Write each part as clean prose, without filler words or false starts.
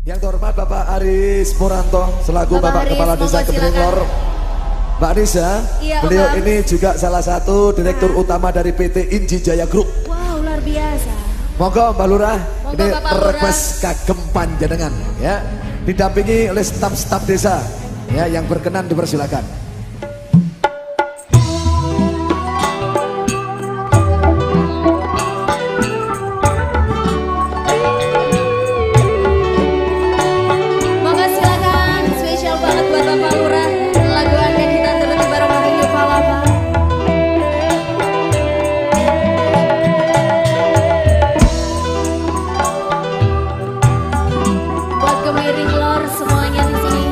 Yang terhormat Bapak Aris Muranto selaku Bapak Kepala Desa Kepiting Lor. Mbak Nisa, iya, beliau ini juga salah satu Direktur Utama dari PT Inji Jaya Group. Wow, luar biasa. Monggo Mbak Lurah, Monggo, ini Bapak Lurah. request kagem panjenengan ya. Didampingi oleh staf-staf desa ya yang berkenan dipersilakan. Monggo silakan, spesial banget buat Bapak Lurah. Lagu Anda kita turuti bareng dengan Yuval Lava. Buat Kemiring Lor semuanya di sini.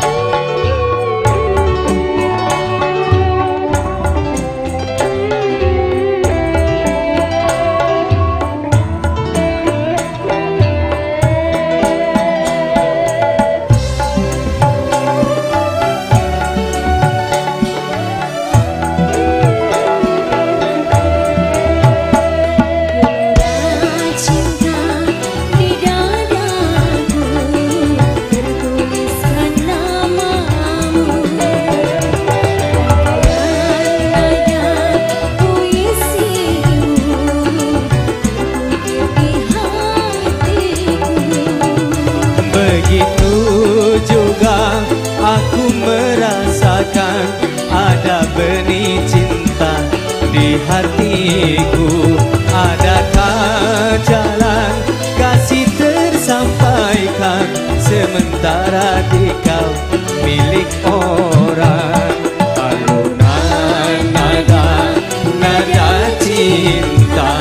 Begitu juga aku merasakan ada benih cinta di hatiku. Adakah jalan kasih tersampaikan sementara di kau milik orang? Alunan nada cinta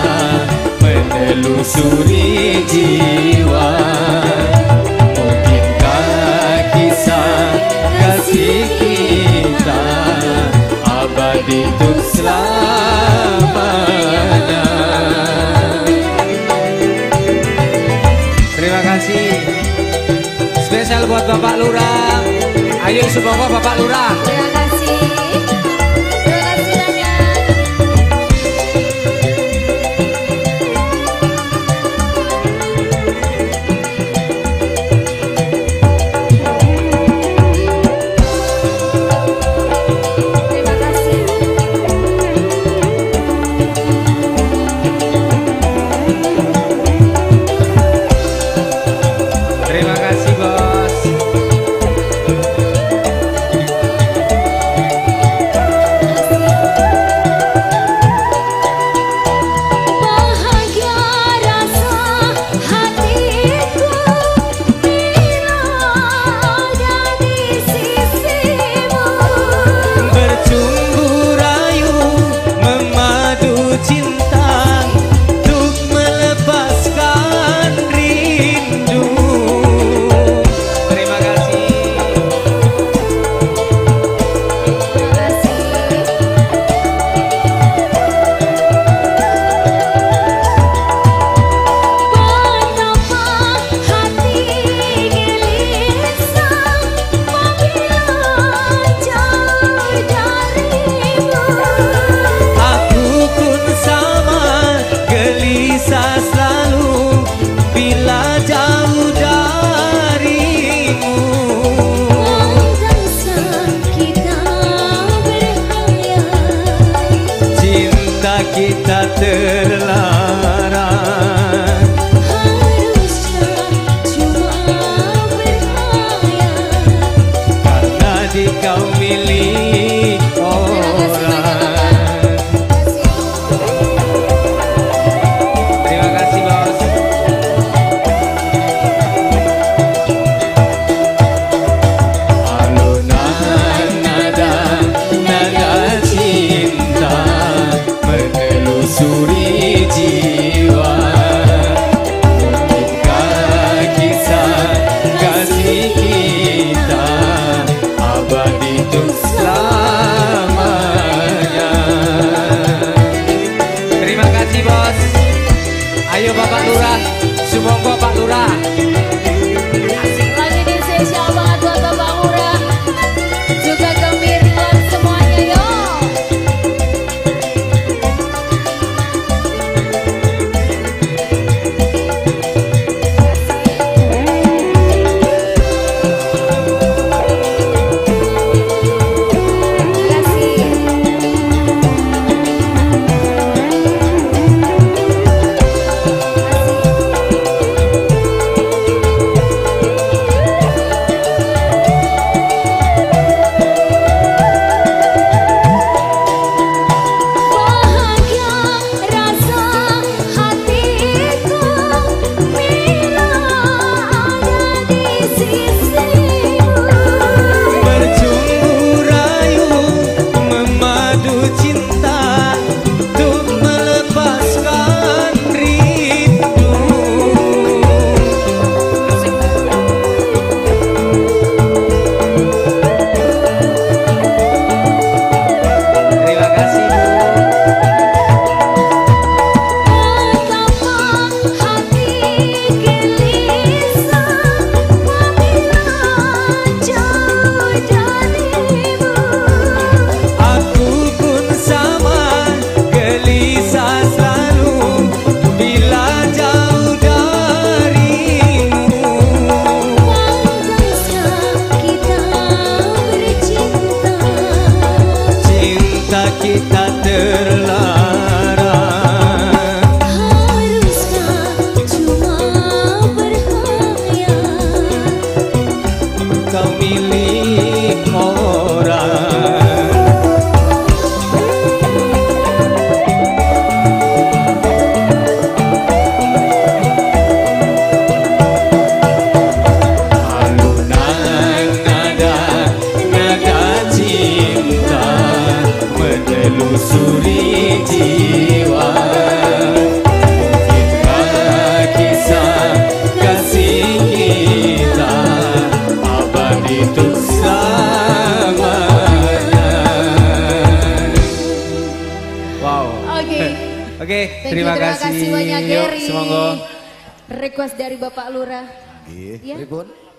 menelusuri jiwa. Kasih kita abadi untuk selamanya. Terima kasih. Spesial buat Bapak Lurah. Ayo semoga Bapak Lurah. Terima kasih. Terima kasih banyak. Terima kasih. Terima kasih bos. Bahagia rasa hatiku bila ada di sisimu. Bercumbu rayu memadu cinta untuk melepaskan rindu. Wow. Oke. Oke, Thank you, terima kasih. banyak Yuk, Gary. semoga. Request dari Bapak Lurah. Nggih, Ya. pripun?